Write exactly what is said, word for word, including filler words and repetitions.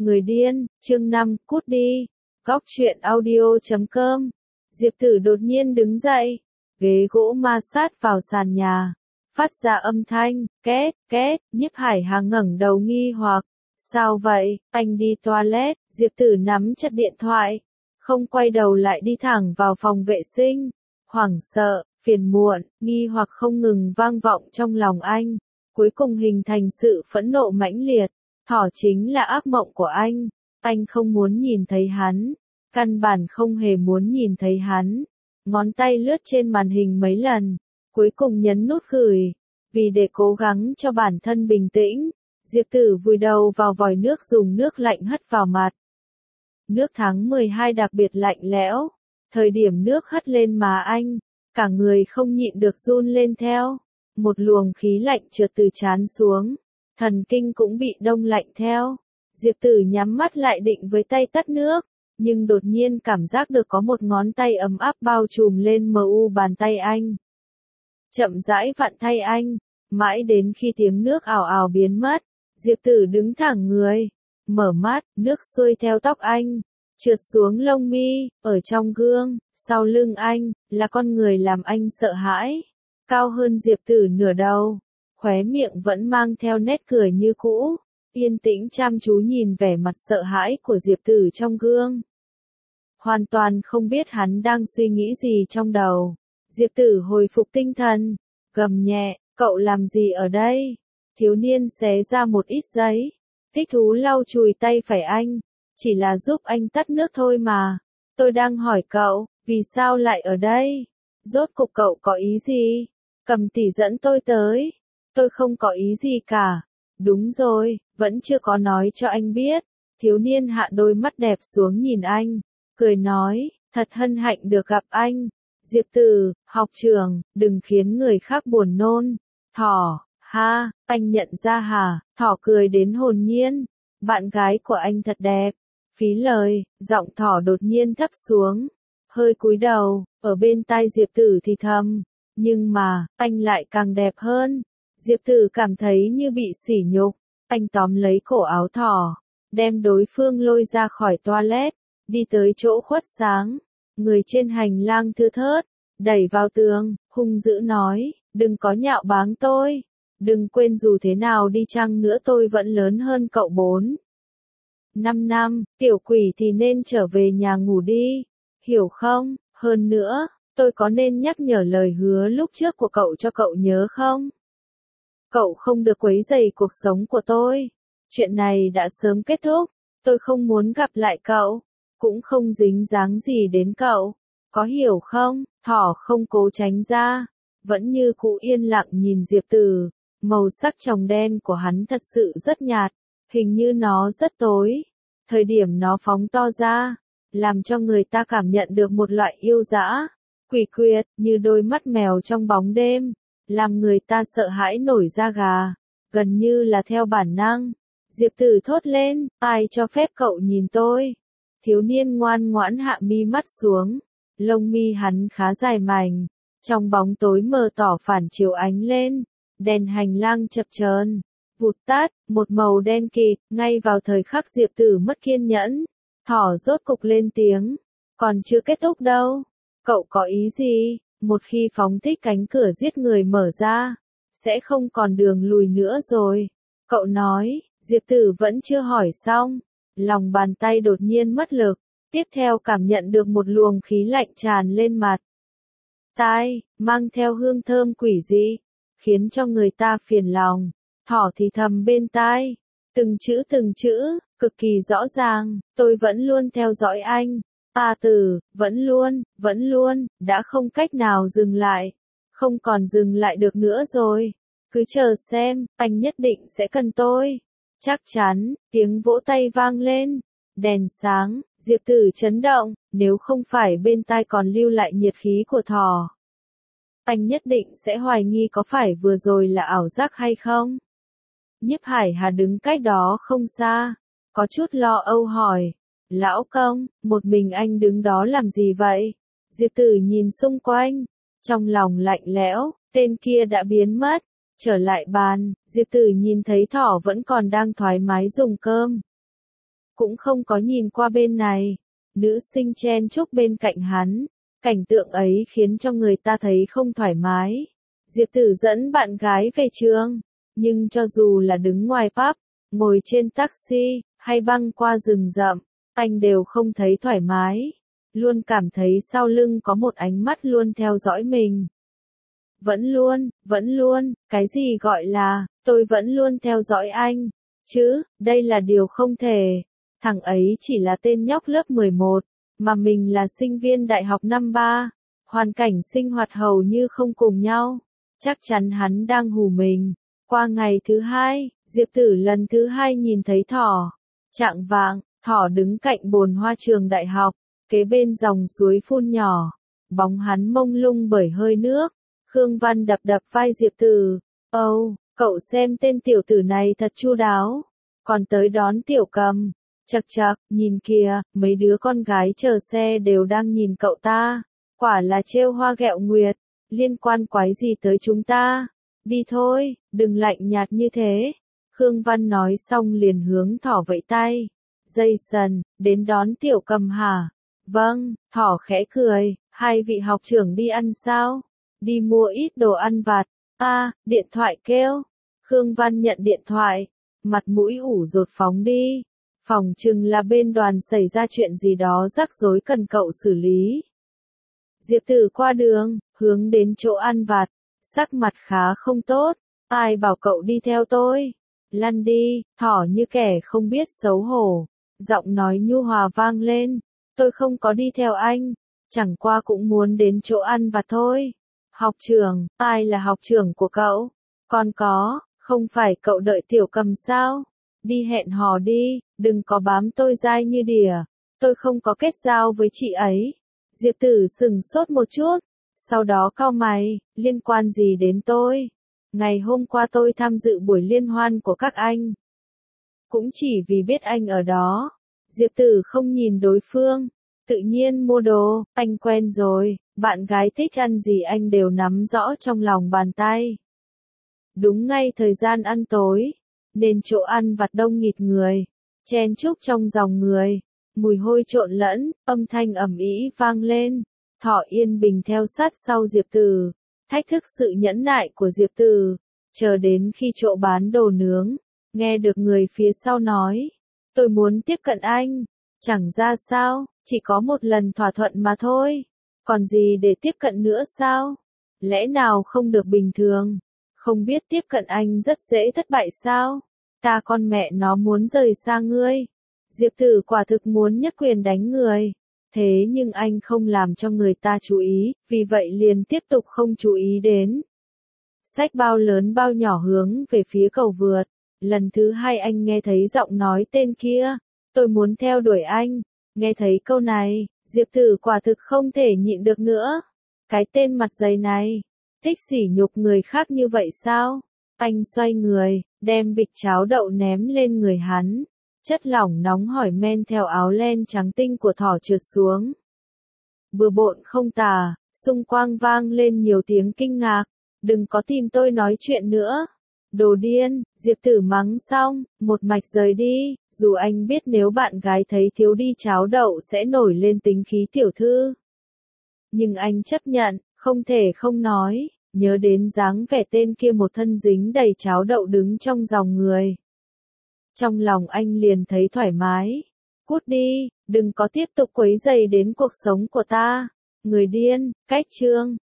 Người điên, chương năm, cút đi. Góc truyện audio chấm com. Diệp Tử đột nhiên đứng dậy, ghế gỗ ma sát vào sàn nhà, phát ra âm thanh, két, két, Nhiếp Hải Hà ngẩng đầu nghi hoặc. Sao vậy, anh đi toilet, Diệp Tử nắm chặt điện thoại, không quay đầu lại đi thẳng vào phòng vệ sinh. Hoảng sợ, phiền muộn, nghi hoặc không ngừng vang vọng trong lòng anh, cuối cùng hình thành sự phẫn nộ mãnh liệt. Thỏ chính là ác mộng của anh, anh không muốn nhìn thấy hắn, căn bản không hề muốn nhìn thấy hắn. Ngón tay lướt trên màn hình mấy lần, cuối cùng nhấn nút gửi. Vì để cố gắng cho bản thân bình tĩnh, Diệp Tử vùi đầu vào vòi nước dùng nước lạnh hất vào mặt. Nước tháng mười hai đặc biệt lạnh lẽo, thời điểm nước hất lên má anh, cả người không nhịn được run lên theo. Một luồng khí lạnh trượt từ trán xuống, thần kinh cũng bị đông lạnh theo. Diệp Tử nhắm mắt lại định với tay tắt nước, nhưng đột nhiên cảm giác được có một ngón tay ấm áp bao trùm lên mờ u bàn tay anh. Chậm rãi vặn tay anh, mãi đến khi tiếng nước ào ào biến mất, Diệp Tử đứng thẳng người, mở mắt, nước xuôi theo tóc anh, trượt xuống lông mi, ở trong gương, sau lưng anh, là con người làm anh sợ hãi, cao hơn Diệp Tử nửa đầu, khóe miệng vẫn mang theo nét cười như cũ, yên tĩnh chăm chú nhìn vẻ mặt sợ hãi của Diệp Tử trong gương. Hoàn toàn không biết hắn đang suy nghĩ gì trong đầu. Diệp Tử hồi phục tinh thần, gầm nhẹ, cậu làm gì ở đây? Thiếu niên xé ra một ít giấy, thích thú lau chùi tay phải anh, chỉ là giúp anh tắt nước thôi mà. Tôi đang hỏi cậu, vì sao lại ở đây? Rốt cục cậu có ý gì? Cầm tỷ dẫn tôi tới. Tôi không có ý gì cả. Đúng rồi, vẫn chưa có nói cho anh biết. Thiếu niên hạ đôi mắt đẹp xuống nhìn anh, cười nói, thật hân hạnh được gặp anh. Diệp Tử, học trưởng, đừng khiến người khác buồn nôn. Thỏ, ha, anh nhận ra hả? Thỏ cười đến hồn nhiên. Bạn gái của anh thật đẹp. Phí lời, giọng thỏ đột nhiên thấp xuống, hơi cúi đầu, ở bên tai Diệp Tử thì thầm. Nhưng mà, anh lại càng đẹp hơn. Diệp Tử cảm thấy như bị sỉ nhục. Anh tóm lấy cổ áo thỏ, đem đối phương lôi ra khỏi toilet, đi tới chỗ khuất sáng. Người trên hành lang thưa thớt, đẩy vào tường, hung dữ nói, đừng có nhạo báng tôi. Đừng quên dù thế nào đi chăng nữa tôi vẫn lớn hơn cậu bốn. Năm năm, tiểu quỷ thì nên trở về nhà ngủ đi. Hiểu không? Hơn nữa, tôi có nên nhắc nhở lời hứa lúc trước của cậu cho cậu nhớ không? Cậu không được quấy rầy cuộc sống của tôi. Chuyện này đã sớm kết thúc. Tôi không muốn gặp lại cậu. Cũng không dính dáng gì đến cậu. Có hiểu không? Thỏ không cố tránh ra. Vẫn như cũ yên lặng nhìn Diệp Tử. Màu sắc tròng đen của hắn thật sự rất nhạt. Hình như nó rất tối. Thời điểm nó phóng to ra, làm cho người ta cảm nhận được một loại yêu dã, quỷ quyệt, như đôi mắt mèo trong bóng đêm, làm người ta sợ hãi nổi da gà, gần như là theo bản năng. Diệp Tử thốt lên, ai cho phép cậu nhìn tôi? Thiếu niên ngoan ngoãn hạ mi mắt xuống, lông mi hắn khá dài mảnh, trong bóng tối mờ tỏ phản chiếu ánh lên, đèn hành lang chập chờn, vụt tắt, một màu đen kịt, ngay vào thời khắc Diệp Tử mất kiên nhẫn. Thỏ rốt cục lên tiếng, còn chưa kết thúc đâu. Cậu có ý gì? Một khi phóng thích cánh cửa giết người mở ra, sẽ không còn đường lùi nữa rồi. Cậu nói, Diệp Tử vẫn chưa hỏi xong. Lòng bàn tay đột nhiên mất lực, tiếp theo cảm nhận được một luồng khí lạnh tràn lên mặt. Tai, mang theo hương thơm quỷ dị, khiến cho người ta phiền lòng. Thỏ thì thầm bên tai, từng chữ từng chữ, cực kỳ rõ ràng, tôi vẫn luôn theo dõi anh. A Tử, vẫn luôn, vẫn luôn, đã không cách nào dừng lại. Không còn dừng lại được nữa rồi. Cứ chờ xem, anh nhất định sẽ cần tôi. Chắc chắn, tiếng vỗ tay vang lên. Đèn sáng, Diệp Tử chấn động, nếu không phải bên tai còn lưu lại nhiệt khí của thỏ. Anh nhất định sẽ hoài nghi có phải vừa rồi là ảo giác hay không. Nhiếp Hải Hà đứng cách đó không xa, có chút lo âu hỏi, lão công, một mình anh đứng đó làm gì vậy? Diệp Tử nhìn xung quanh, trong lòng lạnh lẽo, tên kia đã biến mất, trở lại bàn, Diệp Tử nhìn thấy thỏ vẫn còn đang thoải mái dùng cơm. cũng không có nhìn qua bên này. Nữ sinh chen chúc bên cạnh hắn, cảnh tượng ấy khiến cho người ta thấy không thoải mái. Diệp Tử dẫn bạn gái về trường, nhưng cho dù là đứng ngoài pub, ngồi trên taxi, hay băng qua rừng rậm, anh đều không thấy thoải mái. Luôn cảm thấy sau lưng có một ánh mắt luôn theo dõi mình. Vẫn luôn, vẫn luôn, cái gì gọi là, tôi vẫn luôn theo dõi anh, chứ, đây là điều không thể. Thằng ấy chỉ là tên nhóc lớp mười một, mà mình là sinh viên đại học năm ba, hoàn cảnh sinh hoạt hầu như không cùng nhau. Chắc chắn hắn đang hù mình. Qua ngày thứ hai, Diệp Tử lần thứ hai nhìn thấy thỏ. Chạng vạng, thỏ đứng cạnh bồn hoa trường đại học, kế bên dòng suối phun nhỏ. Bóng hắn mông lung bởi hơi nước. Khương Văn đập đập vai Diệp Tử. Âu, oh, cậu xem tên tiểu tử này thật chu đáo. Còn tới đón Tiểu Cầm. Chậc chậc, nhìn kìa, mấy đứa con gái chờ xe đều đang nhìn cậu ta. Quả là trêu hoa ghẹo nguyệt, liên quan quái gì tới chúng ta. Đi thôi, đừng lạnh nhạt như thế. Khương Văn nói xong liền hướng thỏ vẫy tay. Jason, đến đón Tiểu Cầm hả? Vâng, thỏ khẽ cười, hai vị học trưởng đi ăn sao? Đi mua ít đồ ăn vặt. A, à, điện thoại kêu. Khương Văn nhận điện thoại, mặt mũi ủ rột phóng đi. Phòng chừng là bên đoàn xảy ra chuyện gì đó rắc rối cần cậu xử lý. Diệp Tử qua đường, hướng đến chỗ ăn vặt, sắc mặt khá không tốt. Ai bảo cậu đi theo tôi? Lăn đi, thỏ như kẻ không biết xấu hổ. Giọng nói nhu hòa vang lên. Tôi không có đi theo anh, chẳng qua cũng muốn đến chỗ ăn vặt thôi. Học trưởng, ai là học trưởng của cậu? Còn có, không phải cậu đợi Tiểu Cầm sao? Đi hẹn hò đi, đừng có bám tôi dai như đỉa. Tôi không có kết giao với chị ấy. Diệp Tử sừng sốt một chút, sau đó cau mày, liên quan gì đến tôi? Ngày hôm qua tôi tham dự buổi liên hoan của các anh. Cũng chỉ vì biết anh ở đó. Diệp Tử không nhìn đối phương, tự nhiên mua đồ, anh quen rồi, bạn gái thích ăn gì anh đều nắm rõ trong lòng bàn tay. Đúng ngay thời gian ăn tối, nên chỗ ăn vặt đông nghịt người, chen chúc trong dòng người, mùi hôi trộn lẫn, âm thanh ầm ĩ vang lên. Thỏ yên bình theo sát sau Diệp Tử, thách thức sự nhẫn nại của Diệp Tử, chờ đến khi chỗ bán đồ nướng, nghe được người phía sau nói, tôi muốn tiếp cận anh, chẳng ra sao, chỉ có một lần thỏa thuận mà thôi, còn gì để tiếp cận nữa sao? Lẽ nào không được bình thường? Không biết tiếp cận anh rất dễ thất bại sao? Ta con mẹ nó muốn rời xa ngươi. Diệp Tử quả thực muốn nhất quyền đánh người. Thế nhưng anh không làm cho người ta chú ý, vì vậy liền tiếp tục không chú ý đến. Xách bao lớn bao nhỏ hướng về phía cầu vượt. Lần thứ hai anh nghe thấy giọng nói tên kia. Tôi muốn theo đuổi anh. Nghe thấy câu này, Diệp Tử quả thực không thể nhịn được nữa. Cái tên mặt dày này, thích sỉ nhục người khác như vậy sao? Anh xoay người, đem bịch cháo đậu ném lên người hắn. Chất lỏng nóng hổi men theo áo len trắng tinh của thỏ trượt xuống. Bừa bộn không tả, xung quanh vang lên nhiều tiếng kinh ngạc. Đừng có tìm tôi nói chuyện nữa. Đồ điên, Diệp Tử mắng xong, một mạch rời đi, dù anh biết nếu bạn gái thấy thiếu đi cháo đậu sẽ nổi lên tính khí tiểu thư. Nhưng anh chấp nhận, không thể không nói, nhớ đến dáng vẻ tên kia một thân dính đầy cháo đậu đứng trong dòng người. Trong lòng anh liền thấy thoải mái. Cút đi, đừng có tiếp tục quấy rầy đến cuộc sống của ta. Người điên, cách chương.